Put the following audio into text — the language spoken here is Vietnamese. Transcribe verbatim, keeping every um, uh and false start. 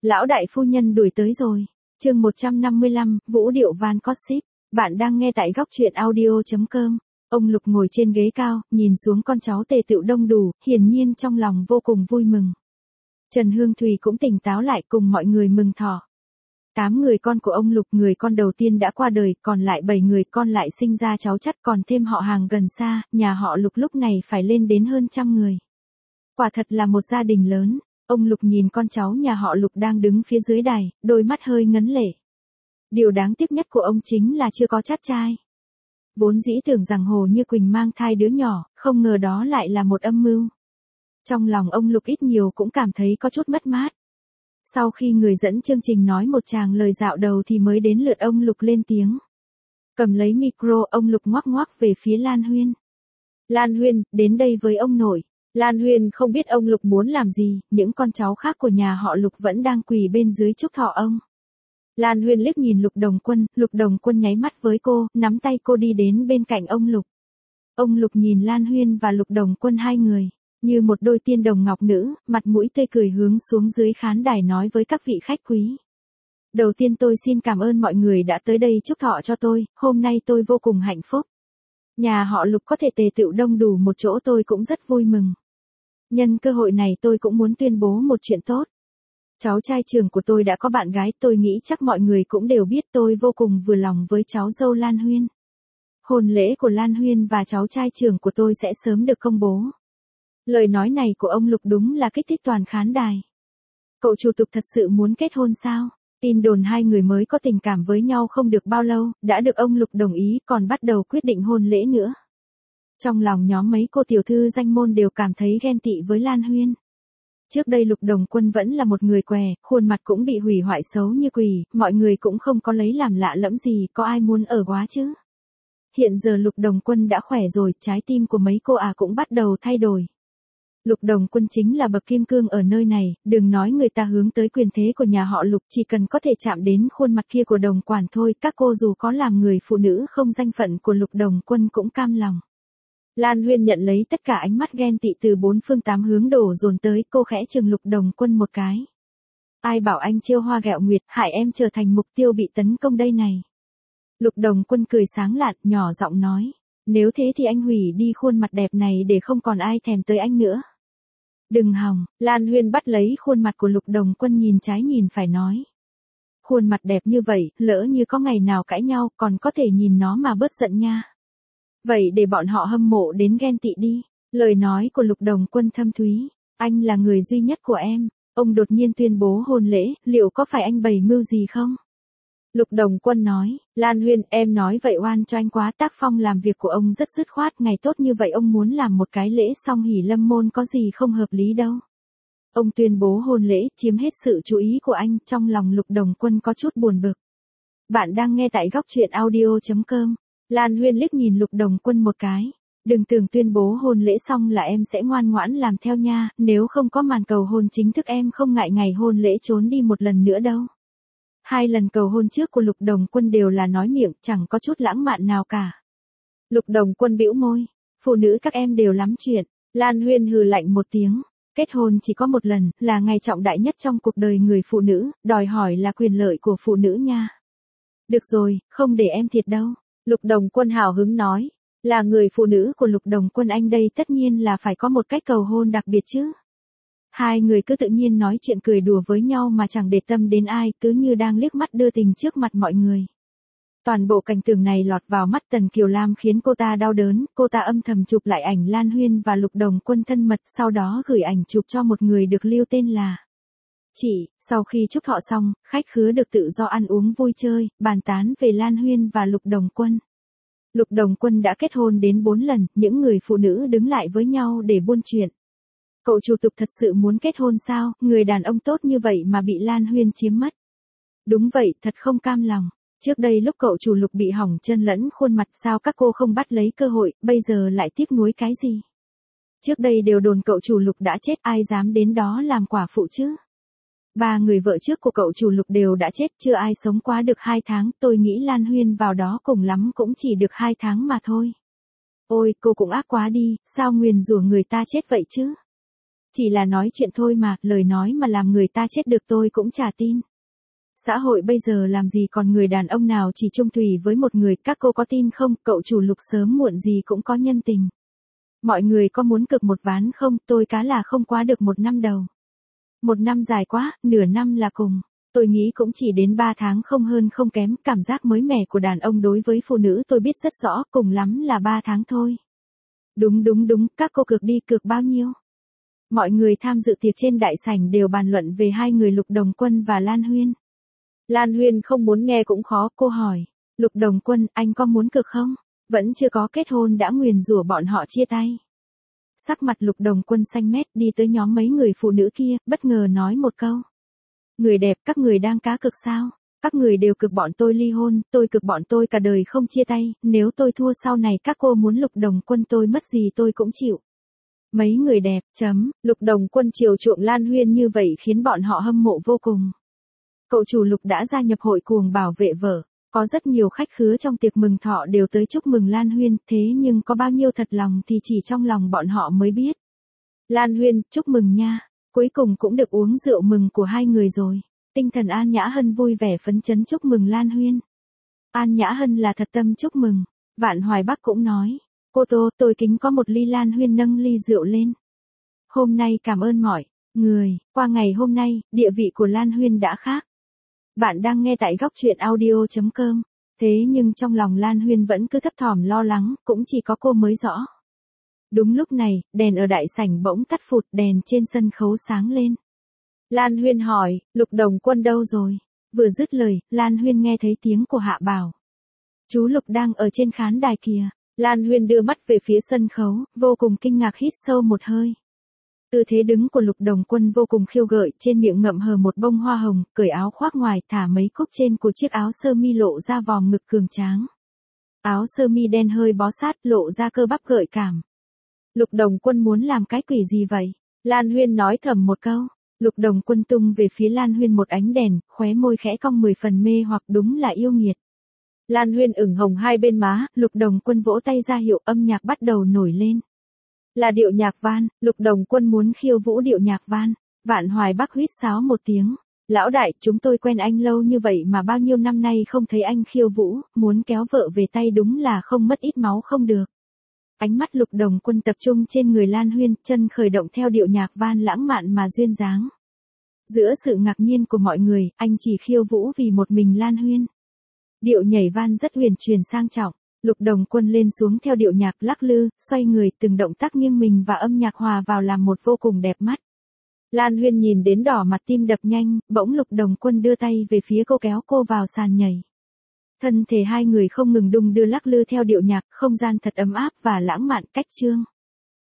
Lão đại phu nhân đuổi tới rồi. Chương một trăm năm mươi lăm, Vũ điệu Van Gossip. Bạn đang nghe tại góc truyện audio chấm com. Ông Lục ngồi trên ghế cao, nhìn xuống con cháu tề tựu đông đủ, hiển nhiên trong lòng vô cùng vui mừng. Trần Hương Thùy cũng tỉnh táo lại cùng mọi người mừng thọ. Tám người con của ông Lục, người con đầu tiên đã qua đời, còn lại bảy người con lại sinh ra cháu chắt, còn thêm họ hàng gần xa, nhà họ Lục lúc này phải lên đến hơn trăm người. Quả thật là một gia đình lớn. Ông Lục nhìn con cháu nhà họ Lục đang đứng phía dưới đài, đôi mắt hơi ngấn lệ. Điều đáng tiếc nhất của ông chính là chưa có chắt trai. Vốn dĩ tưởng rằng Hồ Như Quỳnh mang thai đứa nhỏ, không ngờ đó lại là một âm mưu. Trong lòng ông Lục ít nhiều cũng cảm thấy có chút mất mát. Sau khi người dẫn chương trình nói một tràng lời dạo đầu thì mới đến lượt ông Lục lên tiếng. Cầm lấy micro, ông Lục ngoắc ngoắc về phía Lan Huyên. Lan Huyên, đến đây với ông nội. Lan Huyên không biết ông Lục muốn làm gì, những con cháu khác của nhà họ Lục vẫn đang quỳ bên dưới chúc thọ ông. Lan Huyên liếc nhìn Lục Đồng Quân, Lục Đồng Quân nháy mắt với cô, nắm tay cô đi đến bên cạnh ông Lục. Ông Lục nhìn Lan Huyên và Lục Đồng Quân hai người, như một đôi tiên đồng ngọc nữ, mặt mũi tươi cười hướng xuống dưới khán đài nói với các vị khách quý. Đầu tiên tôi xin cảm ơn mọi người đã tới đây chúc thọ cho tôi, hôm nay tôi vô cùng hạnh phúc. Nhà họ Lục có thể tề tựu đông đủ một chỗ tôi cũng rất vui mừng. Nhân cơ hội này tôi cũng muốn tuyên bố một chuyện tốt. Cháu trai trưởng của tôi đã có bạn gái, tôi nghĩ chắc mọi người cũng đều biết tôi vô cùng vừa lòng với cháu dâu Lan Huyên. Hôn lễ của Lan Huyên và cháu trai trưởng của tôi sẽ sớm được công bố. Lời nói này của ông Lục đúng là kích thích toàn khán đài. Cậu chủ tục thật sự muốn kết hôn sao? Tin đồn hai người mới có tình cảm với nhau không được bao lâu, đã được ông Lục đồng ý còn bắt đầu quyết định hôn lễ nữa. Trong lòng nhóm mấy cô tiểu thư danh môn đều cảm thấy ghen tị với Lan Huyên. Trước đây Lục Đồng Quân vẫn là một người què, khuôn mặt cũng bị hủy hoại xấu như quỷ, mọi người cũng không có lấy làm lạ lẫm gì, có ai muốn ở quá chứ. Hiện giờ Lục Đồng Quân đã khỏe rồi, trái tim của mấy cô à cũng bắt đầu thay đổi. Lục Đồng Quân chính là bậc kim cương ở nơi này, đừng nói người ta hướng tới quyền thế của nhà họ Lục, chỉ cần có thể chạm đến khuôn mặt kia của Đồng Quản thôi, các cô dù có làm người phụ nữ không danh phận của Lục Đồng Quân cũng cam lòng. Lan Huyên nhận lấy tất cả ánh mắt ghen tị từ bốn phương tám hướng đổ dồn tới, cô khẽ chừng Lục Đồng Quân một cái. Ai bảo anh trêu hoa ghẹo nguyệt, hại em trở thành mục tiêu bị tấn công đây này. Lục Đồng Quân cười sáng lạn, nhỏ giọng nói, nếu thế thì anh hủy đi khuôn mặt đẹp này để không còn ai thèm tới anh nữa. Đừng hòng, Lan Huyên bắt lấy khuôn mặt của Lục Đồng Quân nhìn trái nhìn phải nói. Khuôn mặt đẹp như vậy, lỡ như có ngày nào cãi nhau còn có thể nhìn nó mà bớt giận nha. Vậy để bọn họ hâm mộ đến ghen tị đi. Lời nói của Lục Đồng Quân thâm thúy. Anh là người duy nhất của em. Ông đột nhiên tuyên bố hôn lễ, liệu có phải anh bày mưu gì không? Lục Đồng Quân nói, Lan Huyên, em nói vậy oan cho anh quá, tác phong làm việc của ông rất dứt khoát, ngày tốt như vậy ông muốn làm một cái lễ song hỷ lâm môn có gì không hợp lý đâu. Ông tuyên bố hôn lễ, chiếm hết sự chú ý của anh, trong lòng Lục Đồng Quân có chút buồn bực. Bạn đang nghe tại góc truyện audio chấm com. Lan Huyên liếc nhìn Lục Đồng Quân một cái. Đừng tưởng tuyên bố hôn lễ xong là em sẽ ngoan ngoãn làm theo nha, nếu không có màn cầu hôn chính thức em không ngại ngày hôn lễ trốn đi một lần nữa đâu. Hai lần cầu hôn trước của Lục Đồng Quân đều là nói miệng, chẳng có chút lãng mạn nào cả. Lục Đồng Quân bĩu môi, phụ nữ các em đều lắm chuyện. Lan Huyên hừ lạnh một tiếng, kết hôn chỉ có một lần, là ngày trọng đại nhất trong cuộc đời người phụ nữ, đòi hỏi là quyền lợi của phụ nữ nha. Được rồi, không để em thiệt đâu. Lục Đồng Quân hào hứng nói, là người phụ nữ của Lục Đồng Quân anh đây tất nhiên là phải có một cách cầu hôn đặc biệt chứ. Hai người cứ tự nhiên nói chuyện cười đùa với nhau mà chẳng để tâm đến ai, cứ như đang liếc mắt đưa tình trước mặt mọi người. Toàn bộ cảnh tượng này lọt vào mắt Tần Kiều Lam khiến cô ta đau đớn, cô ta âm thầm chụp lại ảnh Lan Huyên và Lục Đồng Quân thân mật, sau đó gửi ảnh chụp cho một người được lưu tên là Chị. Sau khi chúc thọ xong, khách khứa được tự do ăn uống vui chơi, bàn tán về Lan Huyên và Lục Đồng Quân. Lục Đồng Quân đã kết hôn đến bốn lần, những người phụ nữ đứng lại với nhau để buôn chuyện. Cậu chủ tục thật sự muốn kết hôn sao, người đàn ông tốt như vậy mà bị Lan Huyên chiếm mất. Đúng vậy, thật không cam lòng. Trước đây lúc cậu chủ Lục bị hỏng chân lẫn khuôn mặt sao các cô không bắt lấy cơ hội, bây giờ lại tiếc nuối cái gì. Trước đây đều đồn cậu chủ Lục đã chết, ai dám đến đó làm quả phụ chứ. Ba người vợ trước của cậu chủ Lục đều đã chết, chưa ai sống quá được hai tháng, tôi nghĩ Lan Huyên vào đó cùng lắm cũng chỉ được hai tháng mà thôi. Ôi, cô cũng ác quá đi, sao nguyền rủa người ta chết vậy chứ? Chỉ là nói chuyện thôi mà, lời nói mà làm người ta chết được tôi cũng chả tin. Xã hội bây giờ làm gì còn người đàn ông nào chỉ chung thủy với một người, các cô có tin không, cậu chủ Lục sớm muộn gì cũng có nhân tình. Mọi người có muốn cược một ván không, tôi cá là không quá được một năm đầu. Một năm dài quá, nửa năm là cùng. Tôi nghĩ cũng chỉ đến ba tháng không hơn không kém, cảm giác mới mẻ của đàn ông đối với phụ nữ tôi biết rất rõ, cùng lắm là ba tháng thôi. Đúng đúng đúng, các cô cược đi, cược bao nhiêu? Mọi người tham dự tiệc trên đại sảnh đều bàn luận về hai người Lục Đồng Quân và Lan Huyên. Lan Huyên không muốn nghe cũng khó, cô hỏi. Lục Đồng Quân, anh có muốn cược không? Vẫn chưa có kết hôn đã nguyền rủa bọn họ chia tay. Sắc mặt Lục Đồng Quân xanh mét đi tới nhóm mấy người phụ nữ kia, bất ngờ nói một câu. Người đẹp, các người đang cá cược sao? Các người đều cực bọn tôi ly hôn, tôi cực bọn tôi cả đời không chia tay, nếu tôi thua sau này các cô muốn Lục Đồng Quân tôi mất gì tôi cũng chịu. Mấy người đẹp, chấm, Lục Đồng Quân chiều chuộng Lan Huyên như vậy khiến bọn họ hâm mộ vô cùng. Cậu chủ Lục đã gia nhập hội cuồng bảo vệ vợ, có rất nhiều khách khứa trong tiệc mừng thọ đều tới chúc mừng Lan Huyên, thế nhưng có bao nhiêu thật lòng thì chỉ trong lòng bọn họ mới biết. Lan Huyên, chúc mừng nha, cuối cùng cũng được uống rượu mừng của hai người rồi. Tinh thần An Nhã Hân vui vẻ phấn chấn chúc mừng Lan Huyên. An Nhã Hân là thật tâm chúc mừng, Vạn Hoài Bắc cũng nói, cô Tô, tôi kính có một ly. Lan Huyên nâng ly rượu lên. Hôm nay cảm ơn mọi người, qua ngày hôm nay, địa vị của Lan Huyên đã khác. Bạn đang nghe tại góc truyện audio chấm com, thế nhưng trong lòng Lan Huyên vẫn cứ thấp thỏm lo lắng, cũng chỉ có cô mới rõ. Đúng lúc này, đèn ở đại sảnh bỗng tắt phụt, đèn trên sân khấu sáng lên. Lan Huyên hỏi, Lục Đồng Quân đâu rồi? Vừa dứt lời, Lan Huyên nghe thấy tiếng của Hạ Bảo. Chú Lục đang ở trên khán đài kìa. Lan Huyên đưa mắt về phía sân khấu, vô cùng kinh ngạc hít sâu một hơi. Tư thế đứng của Lục Đồng Quân vô cùng khiêu gợi, trên miệng ngậm hờ một bông hoa hồng, cởi áo khoác ngoài, thả mấy cúc trên của chiếc áo sơ mi lộ ra vòm ngực cường tráng. Áo sơ mi đen hơi bó sát, lộ ra cơ bắp gợi cảm. Lục Đồng Quân muốn làm cái quỷ gì vậy? Lan Huyên nói thầm một câu. Lục Đồng Quân tung về phía Lan Huyên một ánh đèn, khóe môi khẽ cong mười phần mê hoặc, đúng là yêu nghiệt. Lan Huyên ửng hồng hai bên má, Lục Đồng Quân vỗ tay ra hiệu, âm nhạc bắt đầu nổi lên. Là điệu nhạc van, Lục Đồng Quân muốn khiêu vũ điệu nhạc van. Vạn Hoài Bắc huýt sáo một tiếng. Lão đại, chúng tôi quen anh lâu như vậy mà bao nhiêu năm nay không thấy anh khiêu vũ, muốn kéo vợ về tay đúng là không mất ít máu không được. Ánh mắt Lục Đồng Quân tập trung trên người Lan Huyên, chân khởi động theo điệu nhạc van lãng mạn mà duyên dáng. Giữa sự ngạc nhiên của mọi người, anh chỉ khiêu vũ vì một mình Lan Huyên. Điệu nhảy van rất huyền chuyển sang trọng, Lục Đồng Quân lên xuống theo điệu nhạc lắc lư, xoay người, từng động tác nghiêng mình và âm nhạc hòa vào làm một vô cùng đẹp mắt. Lan Huyên nhìn đến đỏ mặt tim đập nhanh, bỗng Lục Đồng Quân đưa tay về phía cô kéo cô vào sàn nhảy. Thân thể hai người không ngừng đung đưa lắc lư theo điệu nhạc, không gian thật ấm áp và lãng mạn cách chương.